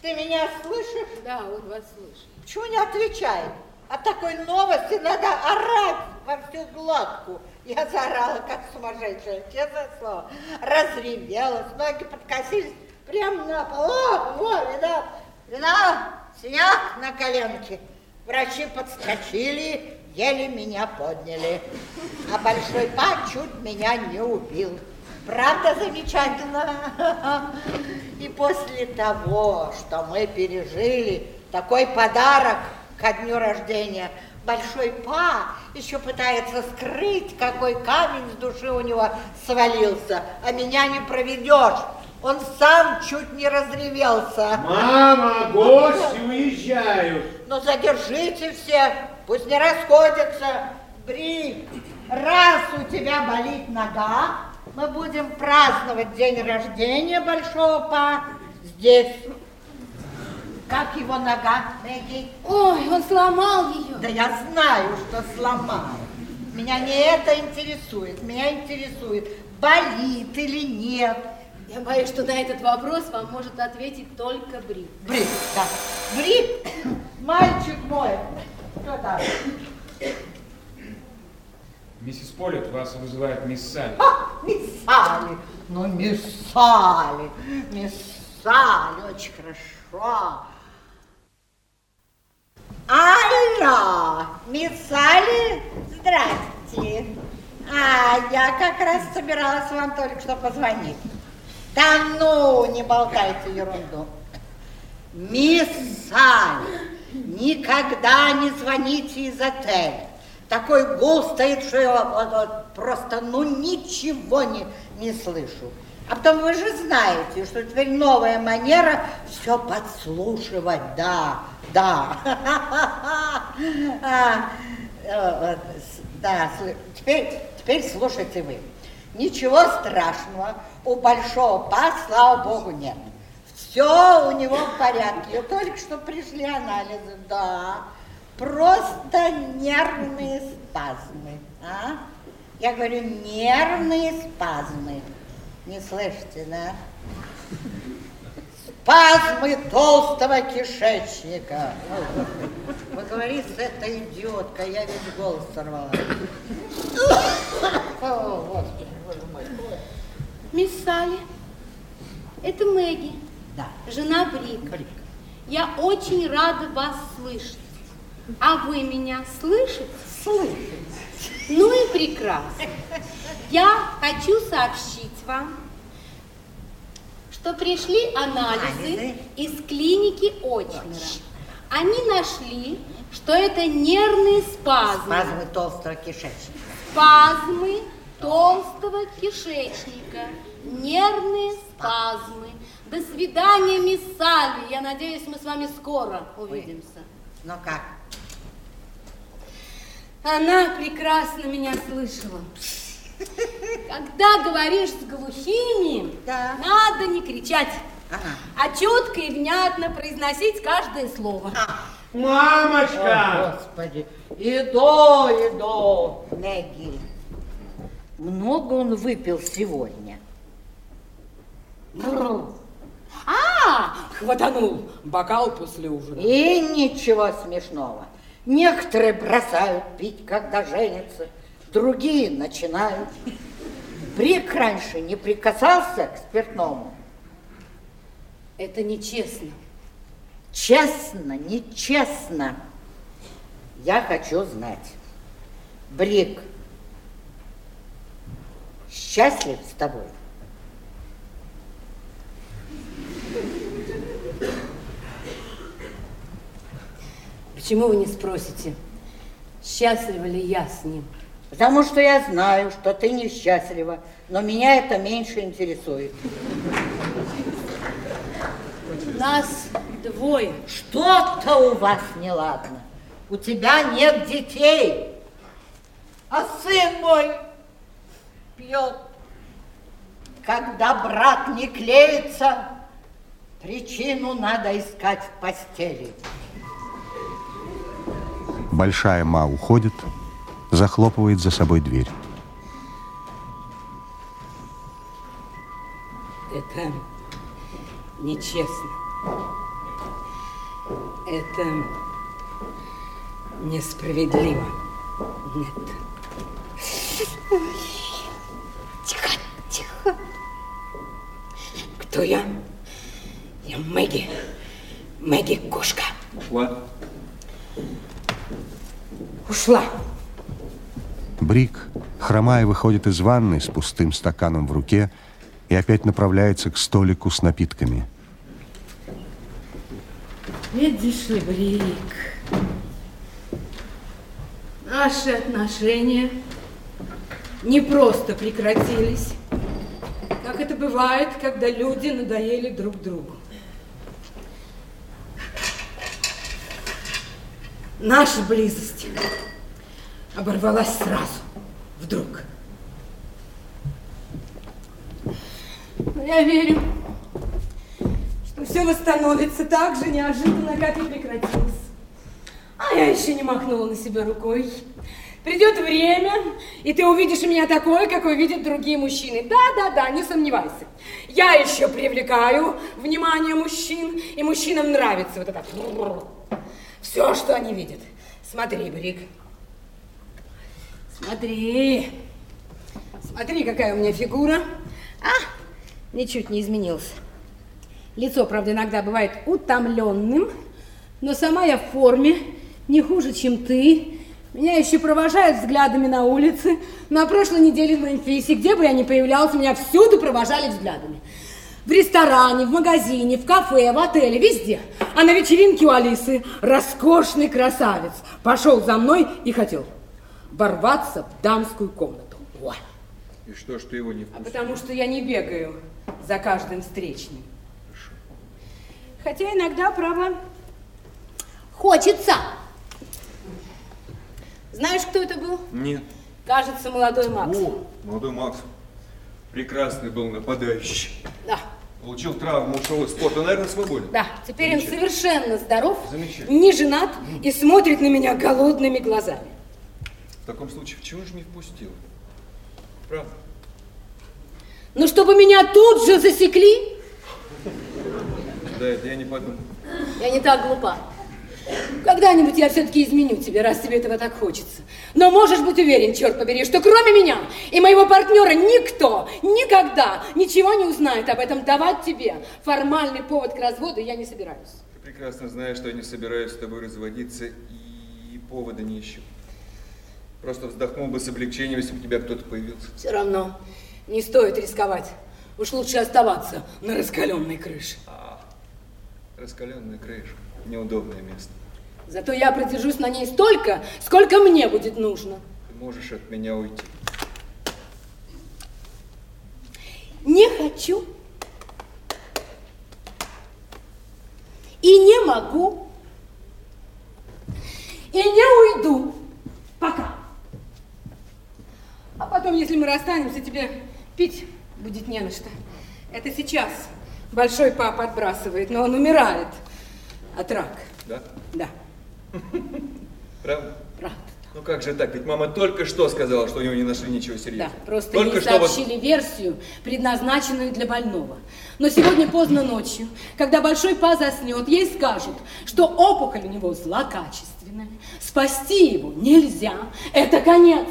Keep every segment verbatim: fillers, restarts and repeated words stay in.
Ты меня слышишь? Да, он вас слышит. Почему не отвечает? От такой новости надо орать во всю глотку. Я заорала, как сумасшедшая, честное слово. Разревелась, ноги подкосились прямо на пол. О, во, видал, видал, синяк на коленке. Врачи подскочили, еле меня подняли. А большой па чуть меня не убил. Правда замечательно? И после того, что мы пережили, такой подарок ко дню рождения, большой па еще пытается скрыть, какой камень с души у него свалился, а меня не проведешь. Он сам чуть не разревелся. Мама, гости уезжают. Ну задержите всех, пусть не расходятся. Брик, раз у тебя болит нога, мы будем праздновать день рождения большого па здесь. Как его нога, Мэгги? Ой, он сломал ее. Да я знаю, что сломал. Меня не это интересует. Меня интересует, болит или нет. Я боюсь, что на этот вопрос вам может ответить только Брик. Брик, да. Брик, мальчик мой. Кто там? Миссис Поллит, вас вызывает мисс Салли. А, мисс Салли. Ну, мисс Салли. Мисс Салли, очень хорошо. Алло, мисс Салли, здрасте. А, я как раз собиралась вам только что позвонить. Да ну, не болтайте ерунду. Мисс Салли, никогда не звоните из отеля. Такой гул стоит, что я вот, вот, просто ну ничего не, не слышу. А потом вы же знаете, что теперь новая манера все подслушивать, да, да. Да, теперь, теперь слушайте вы. Ничего страшного, у большого па, слава богу, нет. Все у него в порядке. Только что пришли анализы, да. Просто нервные спазмы. А? Я говорю, нервные спазмы. Не слышите, да? Спазмы толстого кишечника. Вы говорите, это идиотка, я весь голос сорвала. О, Господи, боже мой. Мисс Салли, это Мэгги, Да. жена Брика. Брик. Я очень рада вас слышать. А вы меня слышите? Слышите. Ну и прекрасно. Я хочу сообщить вам, что пришли анализы Анализы? из клиники Очнера. Они нашли, что это нервные спазмы. Спазмы толстого кишечника. Спазмы толстого кишечника. Нервные спазмы. До свидания, мисс Салли. Я надеюсь, мы с вами скоро увидимся. Ну как? Она прекрасно меня слышала. Когда говоришь с глухими, Да. надо не кричать, Ага. а четко и внятно произносить каждое слово. Мамочка! О, Господи, иду, иду, Мэгги. Много он выпил сегодня? А, хватанул бокал после ужина. И ничего смешного. Некоторые бросают пить, когда женятся, другие начинают. Брик раньше не прикасался к спиртному. Это нечестно. Честно, нечестно. Я хочу знать, Брик счастлив с тобой? Почему вы не спросите, счастлива ли я с ним? Потому что я знаю, что ты несчастлива, но меня это меньше интересует. Нас двое. Что-то у вас неладно. У тебя нет детей, а сын мой пьет. Когда брат не клеится, причину надо искать в постели. Большая ма уходит, захлопывает за собой дверь. Это нечестно. Это несправедливо. Нет. Тихо, тихо. Кто я? Я Мэгги. Мэгги кошка. Ушла? Ушла. Брик, хромая, выходит из ванной с пустым стаканом в руке и опять направляется к столику с напитками. Видишь ли, Брик, наши отношения не просто прекратились, как это бывает, когда люди надоели друг другу. Наша близость оборвалась сразу, вдруг. Но я верю, что все восстановится так же неожиданно, как и прекратилось. А я еще не махнула на себя рукой. Придет время, и ты увидишь меня такой, какой видят другие мужчины. Да-да-да, не сомневайся. Я еще привлекаю внимание мужчин, и мужчинам нравится вот это все, что они видят. Смотри, Брик. Смотри. Смотри, какая у меня фигура. А, ничуть не изменился. Лицо, правда, иногда бывает утомленным, но сама я в форме, не хуже, чем ты. Меня еще провожают взглядами на улице. На прошлой неделе в Мемфисе, где бы я ни появлялся, меня всюду провожали взглядами. В ресторане, в магазине, в кафе, в отеле, везде. А на вечеринке у Алисы роскошный красавец пошел за мной и хотел ворваться в дамскую комнату. Ой. И что ж ты его не впустил? А потому что я не бегаю за каждым встречным. Хорошо. Хотя иногда, право, хочется. Знаешь, кто это был? Нет. Кажется, молодой Макс. О, молодой Макс. Прекрасный был нападающий. Да. Получил травму, ушел из спорта, наверное, свободен. Да, теперь он совершенно здоров, Замечательно. не женат и смотрит на меня голодными глазами. В таком случае, почему же не впустил? Правда? Ну, чтобы меня тут же засекли? Да, это я не подумал. Я не так глупа. Когда-нибудь я все-таки изменю тебе, раз тебе этого так хочется. Но можешь быть уверен, черт побери, что кроме меня и моего партнера никто никогда ничего не узнает об этом. Давать тебе формальный повод к разводу я не собираюсь. Ты прекрасно знаешь, что я не собираюсь с тобой разводиться и повода не ищу. Просто вздохнул бы с облегчением, если бы у тебя кто-то появился. Все равно не стоит рисковать. Уж лучше оставаться на раскаленной крыше. А, раскаленная крыша. Неудобное место. Зато я продержусь на ней столько, сколько мне будет нужно. Ты можешь от меня уйти. Не хочу. И не могу. И не уйду. Пока. А потом, если мы расстанемся, тебе пить будет не на что. Это сейчас большой папа отбрасывает, но он умирает от рака. Да? Да. Правда? Правда. Ну как же так? Ведь мама только что сказала, что у него не нашли ничего серьезного. Да, просто только ей что сообщили вот... версию, предназначенную для больного. Но сегодня поздно ночью, когда большой па заснет, ей скажут, что опухоль у него злокачественная, спасти его нельзя, это конец.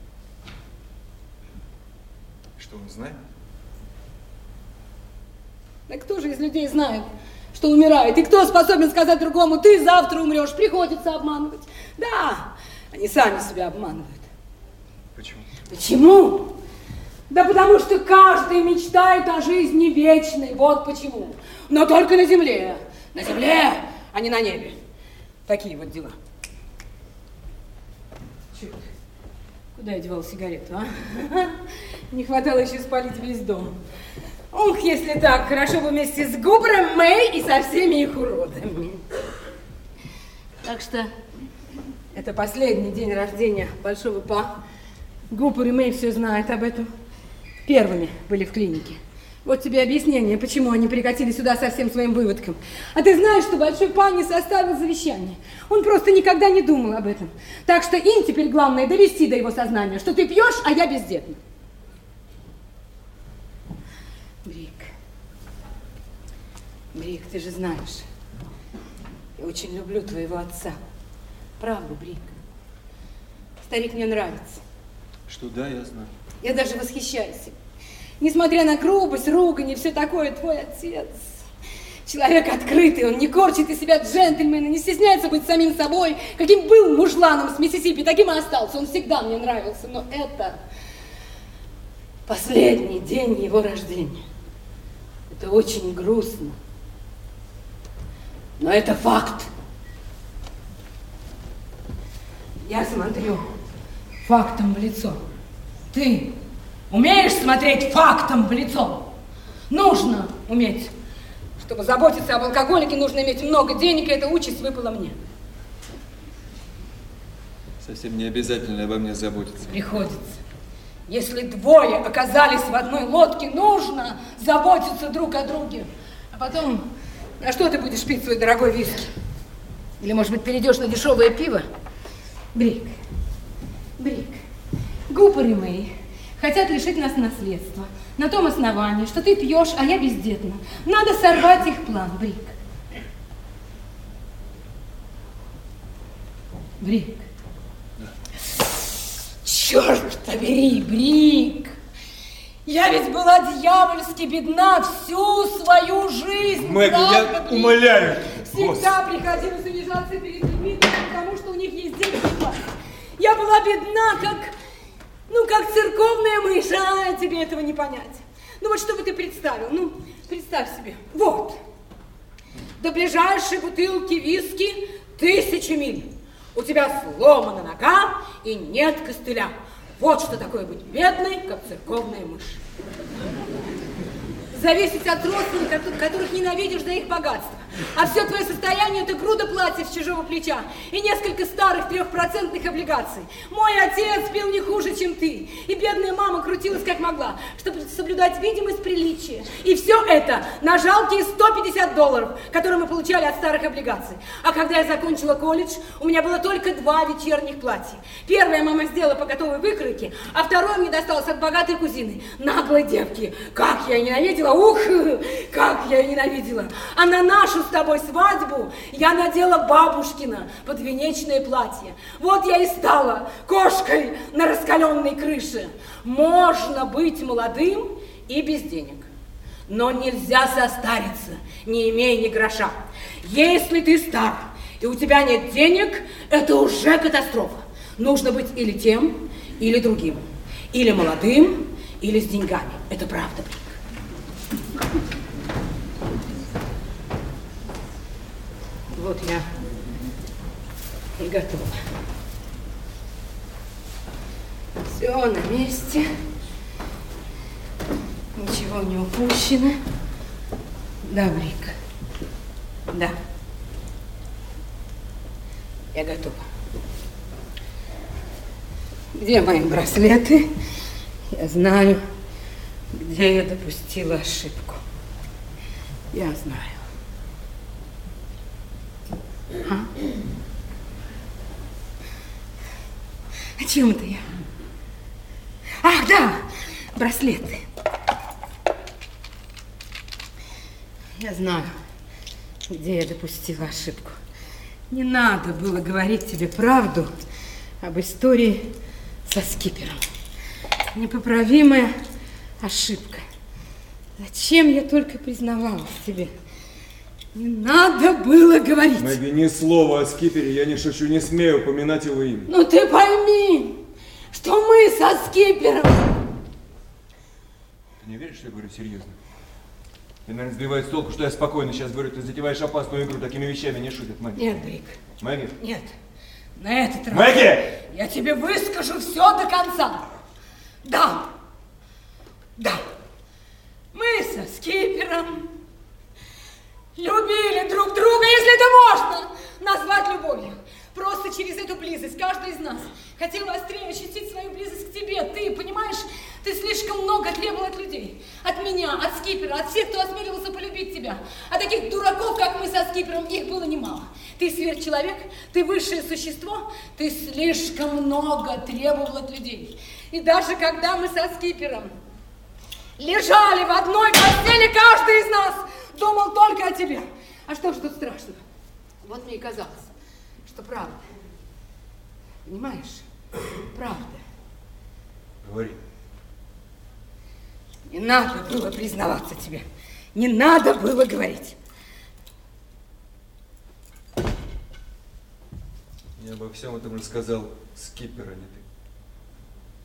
Что он знает? Да кто же из людей знает, что умирает? И кто способен сказать другому, ты завтра умрешь, приходится обманывать? Да, они сами себя обманывают. Почему? Почему? Да потому что каждый мечтает о жизни вечной, вот почему. Но только на земле, на земле, а не на небе. Такие вот дела. Черт, куда я девал сигарету, а? Не хватало еще спалить весь дом. Ух, если так, хорошо бы вместе с Губером, Мэй и со всеми их уродами. Так что это последний день рождения большого па. Губер и Мэй все знают об этом. Первыми были в клинике. Вот тебе объяснение, почему они прикатили сюда со всем своим выводком. А ты знаешь, что большой па не составил завещание. Он просто никогда не думал об этом. Так что им теперь главное довести до его сознания, что ты пьешь, а я бездетна. Брик, Брик, ты же знаешь, и очень люблю твоего отца. Правда, Брик. Старик мне нравится. Что да, я знаю. Я даже восхищаюсь им. Несмотря на грубость, ругань и все такое, твой отец... Человек открытый, он не корчит из себя джентльмена, не стесняется быть самим собой. Каким был мужланом с Миссисипи, таким и остался. Он всегда мне нравился. Но это последний день его рождения. Это очень грустно. Но это факт. Я смотрю фактом в лицо. Ты умеешь смотреть фактом в лицо? Нужно уметь. Чтобы заботиться об алкоголике, нужно иметь много денег, и эта участь выпала мне. Совсем не обязательно обо мне заботиться. Приходится. Если двое оказались в одной лодке, нужно заботиться друг о друге. А потом, на что ты будешь пить свой дорогой виски? Или, может быть, перейдешь на дешевое пиво? Брик, Брик, Гупер и Мэй хотят лишить нас наследства. На том основании, что ты пьешь, а я бездетна. Надо сорвать их план, Брик. Брик. Да. Черт побери, Брик. Я ведь была дьявольски бедна всю свою жизнь. Мэгги, я Брик. умоляю. Всегда Господи. Приходилось унижаться перед людьми, потому что у них есть деньги. Я была бедна, как... Ну, как церковная мышь, а тебе этого не понять. Ну, вот что бы ты представил? Ну, представь себе. Вот. До ближайшей бутылки виски тысячи миль. У тебя сломана нога и нет костыля. Вот что такое быть бедной, как церковная мышь. Зависеть от родственников, которых ненавидишь за их богатство. А все твое состояние – это груда платьев с чужого плеча и несколько старых трехпроцентных облигаций. Мой отец пил не хуже, чем ты. И бедная мама крутилась как могла, чтобы соблюдать видимость приличия. И все это на жалкие сто пятьдесят долларов, которые мы получали от старых облигаций. А когда я закончила колледж, у меня было только два вечерних платья. Первое мама сделала по готовой выкройке, а второе мне досталось от богатой кузины. Наглой девки. Как я ее ненавидела, ух, как я ее ненавидела. А на нашу с тобой свадьбу я надела бабушкина подвенечное платье. Вот я и стала кошкой на раскаленной крыше. Можно быть молодым и без денег, но нельзя состариться, не имея ни гроша. Если ты стар и у тебя нет денег, это уже катастрофа. Нужно быть или тем, или другим. Или молодым, или с деньгами. Это правда, Брик. Вот я и готова. Все на месте. Ничего не упущено. Да, Брик. Да. Я готова. Где мои браслеты? Я знаю, где я допустила ошибку. Я знаю. А? О чем это я? Ах, да, браслеты. Я знаю, где я допустила ошибку. Не надо было говорить тебе правду об истории со скипером. Непоправимая ошибка. Зачем я только признавалась тебе? Не надо было говорить. Мэгги, ни слова о скипере, я не шучу, не смею упоминать его имя. Ну ты пойми, что мы со скипером... Ты не веришь, что я говорю серьезно? Ты, наверное, сбиваешь с толку, что я спокойно сейчас говорю. Ты затеваешь опасную игру, такими вещами не шутят, Мэгги. Нет, Брик. Мэгги? Нет. На этот раз... Мэгги! Я тебе выскажу все до конца. Да. Да. Мы со скипером любили друг друга, если это можно назвать любовью. Просто через эту близость каждый из нас хотел острее ощутить свою близость к тебе. Ты, понимаешь, ты слишком много требовал от людей. От меня, от скипера, от всех, кто осмеливался полюбить тебя. А таких дураков, как мы со скипером, их было немало. Ты сверхчеловек, ты высшее существо, ты слишком много требовал от людей. И даже когда мы со скипером лежали в одной постели, каждый из нас думал только о тебе. А что ж тут страшного? Вот мне и казалось, что правда. Понимаешь? Правда. Говори. Не надо было признаваться тебе. Не надо было говорить. Я обо всем этом рассказал Скипер, а не ты.